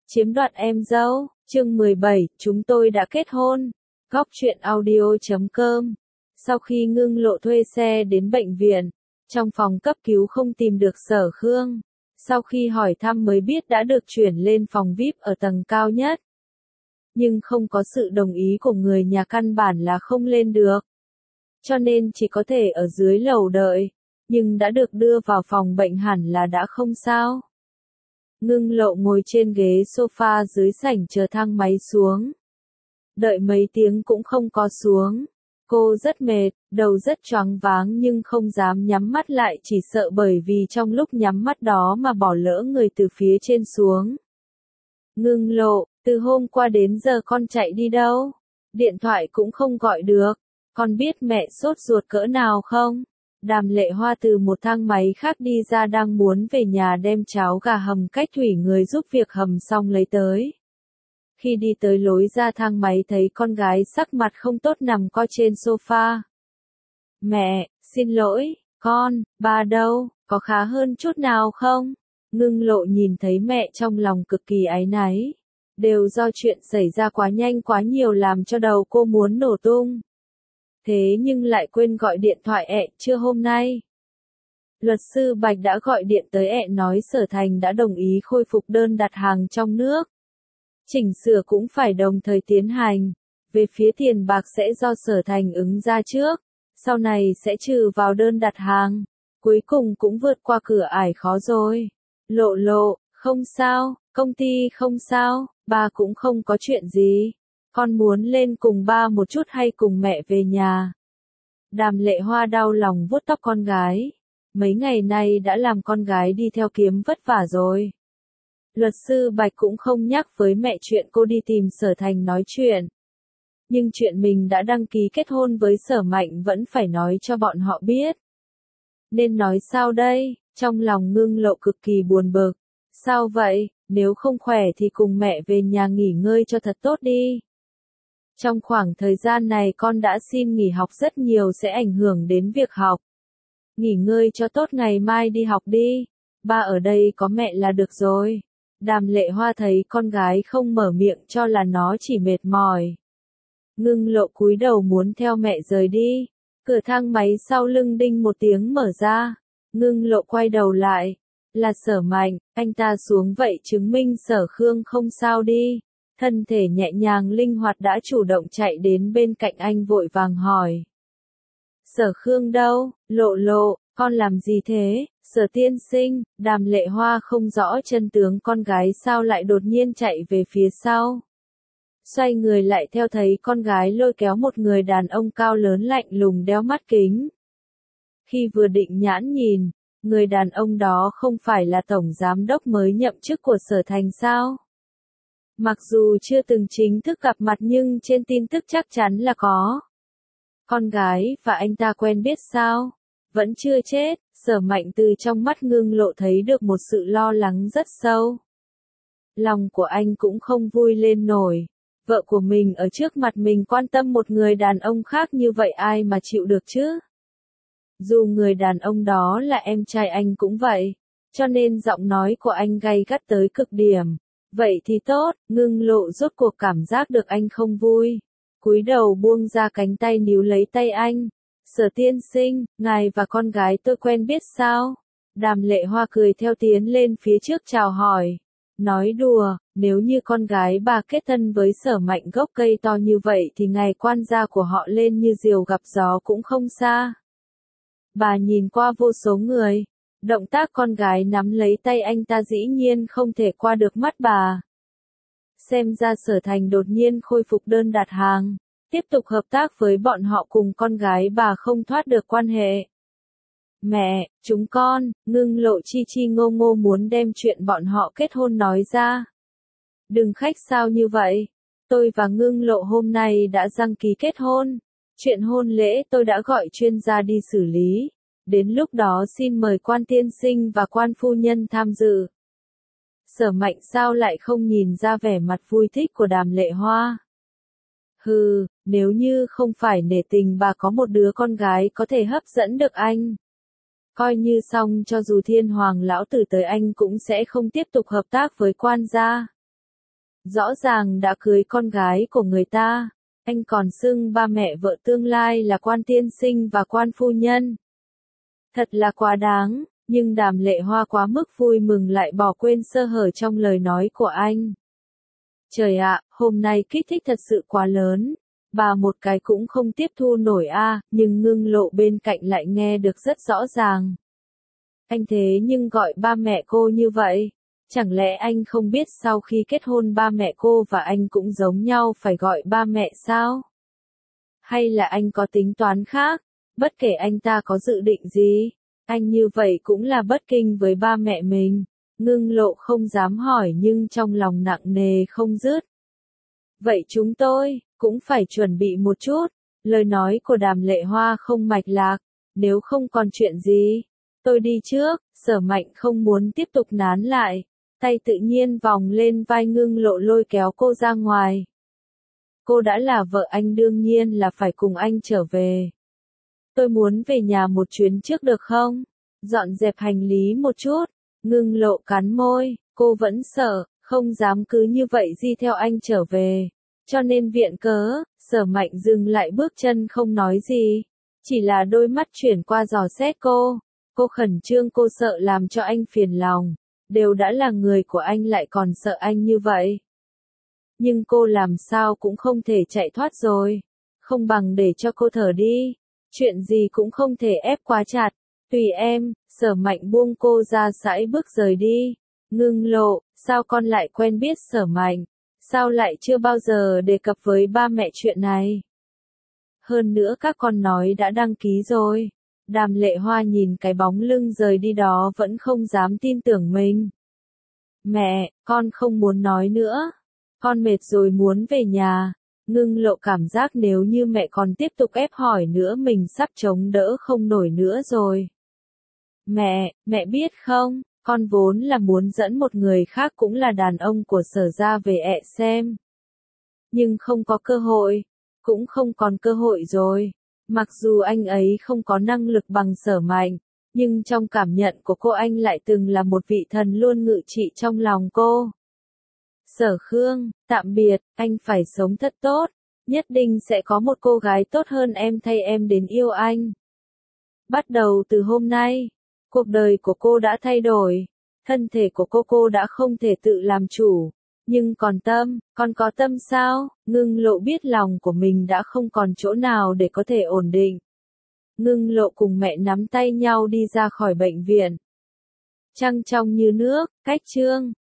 Chiếm đoạt em dâu, chương 17, chúng tôi đã kết hôn. Góc truyện audio.com. Sau khi Ngưng Lộ thuê xe đến bệnh viện, trong phòng cấp cứu không tìm được Sở Khương. Sau khi hỏi thăm mới biết đã được chuyển lên phòng VIP ở tầng cao nhất. Nhưng không có sự đồng ý của người nhà căn bản là không lên được. Cho nên chỉ có thể ở dưới lầu đợi. Nhưng đã được đưa vào phòng bệnh hẳn là đã không sao. Ngưng Lộ ngồi trên ghế sofa dưới sảnh chờ thang máy xuống. Đợi mấy tiếng cũng không có xuống. Cô rất mệt, đầu rất choáng váng nhưng không dám nhắm mắt lại chỉ sợ bởi vì trong lúc nhắm mắt đó mà bỏ lỡ người từ phía trên xuống. Ngưng Lộ, từ hôm qua đến giờ con chạy đi đâu? Điện thoại cũng không gọi được. Con biết mẹ sốt ruột cỡ nào không? Đàm Lệ Hoa từ một thang máy khác đi ra đang muốn về nhà đem cháo gà hầm cách thủy người giúp việc hầm xong lấy tới. Khi đi tới lối ra thang máy thấy con gái sắc mặt không tốt nằm co trên sofa. Mẹ, xin lỗi, con, ba đâu, có khá hơn chút nào không? Ngưng Lộ nhìn thấy mẹ trong lòng cực kỳ áy náy. Đều do chuyện xảy ra quá nhanh quá nhiều làm cho đầu cô muốn nổ tung. Thế nhưng lại quên gọi điện thoại trưa hôm nay. Luật sư Bạch đã gọi điện tới nói Sở Thành đã đồng ý khôi phục đơn đặt hàng trong nước. Chỉnh sửa cũng phải đồng thời tiến hành. Về phía tiền bạc sẽ do Sở Thành ứng ra trước, sau này sẽ trừ vào đơn đặt hàng. Cuối cùng cũng vượt qua cửa ải khó rồi. Lộ Lộ, không sao, công ty không sao, ba cũng không có chuyện gì. Con muốn lên cùng ba một chút hay cùng mẹ về nhà? Đàm Lệ Hoa đau lòng vuốt tóc con gái. Mấy ngày nay đã làm con gái đi theo kiếm vất vả rồi. Luật sư Bạch cũng không nhắc với mẹ chuyện cô đi tìm Sở Thành nói chuyện. Nhưng chuyện mình đã đăng ký kết hôn với Sở Mạnh vẫn phải nói cho bọn họ biết. Nên nói sao đây? Trong lòng Ngưng Lộ cực kỳ buồn bực. Sao vậy? Nếu không khỏe thì cùng mẹ về nhà nghỉ ngơi cho thật tốt đi. Trong khoảng thời gian này con đã xin nghỉ học rất nhiều sẽ ảnh hưởng đến việc học. Nghỉ ngơi cho tốt ngày mai đi học đi. Ba ở đây có mẹ là được rồi. Đàm Lệ Hoa thấy con gái không mở miệng cho là nó chỉ mệt mỏi. Ngưng Lộ cúi đầu muốn theo mẹ rời đi. Cửa thang máy sau lưng đinh một tiếng mở ra. Ngưng Lộ quay đầu lại. Là Sở Mạnh, anh ta xuống vậy chứng minh Sở Khương không sao đi. Thân thể nhẹ nhàng linh hoạt đã chủ động chạy đến bên cạnh anh vội vàng hỏi. Sở Khương đâu? Lộ Lộ, con làm gì thế? Sở tiên sinh, Đàm Lệ Hoa không rõ chân tướng con gái sao lại đột nhiên chạy về phía sau. Xoay người lại theo thấy con gái lôi kéo một người đàn ông cao lớn lạnh lùng đeo mắt kính. Khi vừa định nhãn nhìn, người đàn ông đó không phải là tổng giám đốc mới nhậm chức của Sở Thành sao? Mặc dù chưa từng chính thức gặp mặt nhưng trên tin tức chắc chắn là có. Con gái và anh ta quen biết sao? Vẫn chưa chết, Sở Mạnh từ trong mắt Ngưng Lộ thấy được một sự lo lắng rất sâu. Lòng của anh cũng không vui lên nổi. Vợ của mình ở trước mặt mình quan tâm một người đàn ông khác như vậy ai mà chịu được chứ? Dù người đàn ông đó là em trai anh cũng vậy. Cho nên giọng nói của anh gay gắt tới cực điểm. Vậy thì tốt, Ngưng Lộ rốt cuộc cảm giác được anh không vui. Cúi đầu buông ra cánh tay níu lấy tay anh. Sở tiên sinh, ngài và con gái tôi quen biết sao? Đàm Lệ Hoa cười theo tiến lên phía trước chào hỏi. Nói đùa, nếu như con gái bà kết thân với Sở Mạnh gốc cây to như vậy thì ngày quan gia của họ lên như diều gặp gió cũng không xa. Bà nhìn qua vô số người. Động tác con gái nắm lấy tay anh ta dĩ nhiên không thể qua được mắt bà. Xem ra Sở Thành đột nhiên khôi phục đơn đặt hàng. Tiếp tục hợp tác với bọn họ cùng con gái bà không thoát được quan hệ. Mẹ, chúng con, Ngưng Lộ chi chi ngô ngô muốn đem chuyện bọn họ kết hôn nói ra. Đừng khách sao như vậy. Tôi và Ngưng Lộ hôm nay đã đăng ký kết hôn. Chuyện hôn lễ tôi đã gọi chuyên gia đi xử lý. Đến lúc đó xin mời quan tiên sinh và quan phu nhân tham dự. Sở Mạnh sao lại không nhìn ra vẻ mặt vui thích của Đàm Lệ Hoa. Hừ, nếu như không phải nể tình bà có một đứa con gái có thể hấp dẫn được anh. Coi như xong cho dù Thiên Hoàng lão tử tới anh cũng sẽ không tiếp tục hợp tác với quan gia. Rõ ràng đã cưới con gái của người ta, anh còn xưng ba mẹ vợ tương lai là quan tiên sinh và quan phu nhân. Thật là quá đáng, nhưng Đàm Lệ Hoa quá mức vui mừng lại bỏ quên sơ hở trong lời nói của anh. Trời ạ, hôm nay kích thích thật sự quá lớn, bà một cái cũng không tiếp thu nổi a, nhưng Ngưng Lộ bên cạnh lại nghe được rất rõ ràng. Anh thế nhưng gọi ba mẹ cô như vậy, chẳng lẽ anh không biết sau khi kết hôn ba mẹ cô và anh cũng giống nhau phải gọi ba mẹ sao? Hay là anh có tính toán khác, bất kể anh ta có dự định gì, anh như vậy cũng là bất kinh với ba mẹ mình. Ngưng Lộ không dám hỏi nhưng trong lòng nặng nề không dứt. Vậy chúng tôi cũng phải chuẩn bị một chút. Lời nói của Đàm Lệ Hoa không mạch lạc, nếu không còn chuyện gì, tôi đi trước. Sở Mạnh không muốn tiếp tục nán lại, tay tự nhiên vòng lên vai Ngưng Lộ lôi kéo cô ra ngoài. Cô đã là vợ anh đương nhiên là phải cùng anh trở về. Tôi muốn về nhà một chuyến trước được không? Dọn dẹp hành lý một chút. Ngưng Lộ cắn môi, cô vẫn sợ, không dám cứ như vậy đi theo anh trở về. Cho nên viện cớ, Sở Mạnh dừng lại bước chân không nói gì. Chỉ là đôi mắt chuyển qua dò xét cô. Cô khẩn trương, cô sợ làm cho anh phiền lòng. Đều đã là người của anh lại còn sợ anh như vậy. Nhưng cô làm sao cũng không thể chạy thoát rồi. Không bằng để cho cô thở đi. Chuyện gì cũng không thể ép quá chặt. Tùy em. Sở Mạnh buông cô ra sải bước rời đi. Ngưng Lộ, sao con lại quen biết Sở Mạnh? Sao lại chưa bao giờ đề cập với ba mẹ chuyện này? Hơn nữa các con nói đã đăng ký rồi. Đàm Lệ Hoa nhìn cái bóng lưng rời đi đó vẫn không dám tin tưởng mình. Mẹ, con không muốn nói nữa. Con mệt rồi muốn về nhà. Ngưng Lộ cảm giác nếu như mẹ còn tiếp tục ép hỏi nữa mình sắp chống đỡ không nổi nữa rồi. Mẹ biết không, con vốn là muốn dẫn một người khác cũng là đàn ông của Sở gia về ẹ xem. Nhưng không có cơ hội, cũng không còn cơ hội rồi. Mặc dù anh ấy không có năng lực bằng Sở Mạnh, nhưng trong cảm nhận của cô anh lại từng là một vị thần luôn ngự trị trong lòng cô. Sở Khương, tạm biệt, anh phải sống thật tốt, nhất định sẽ có một cô gái tốt hơn em thay em đến yêu anh. Bắt đầu từ hôm nay, cuộc đời của cô đã thay đổi, thân thể của cô đã không thể tự làm chủ, nhưng còn tâm, con có tâm sao? Ngưng Lộ biết lòng của mình đã không còn chỗ nào để có thể ổn định. Ngưng Lộ cùng mẹ nắm tay nhau đi ra khỏi bệnh viện. Trăng trong như nước, cách chương